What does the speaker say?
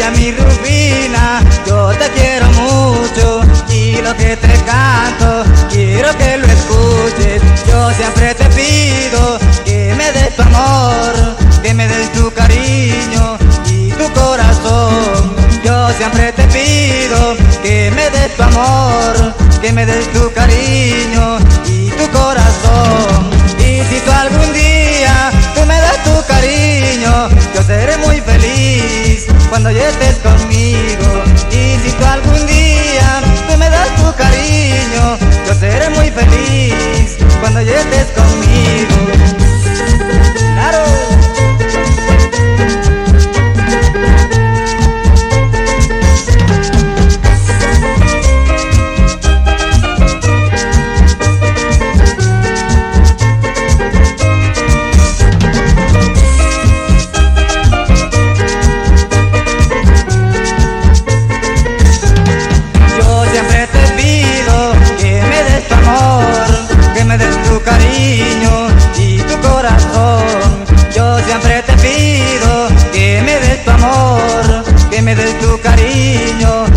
Ella mi Rufina, yo te quiero mucho y lo que te canto quiero que lo escuches. Yo siempre te pido que me des tu amor, que me des tu cariño y tu corazón. Yo siempre te pido que me des tu amor, que me des tu cariño y tu corazón. Y si tú algún día tú me das tu cariño, yo seré muy feliz cuando ya estés conmigo. Y si tú algún día tú me das tu cariño, yo seré muy feliz cuando ya estés conmigo. ¡Claro! Que me des tu cariño y tu corazón. Yo siempre te pido que me des tu amor, que me des tu cariño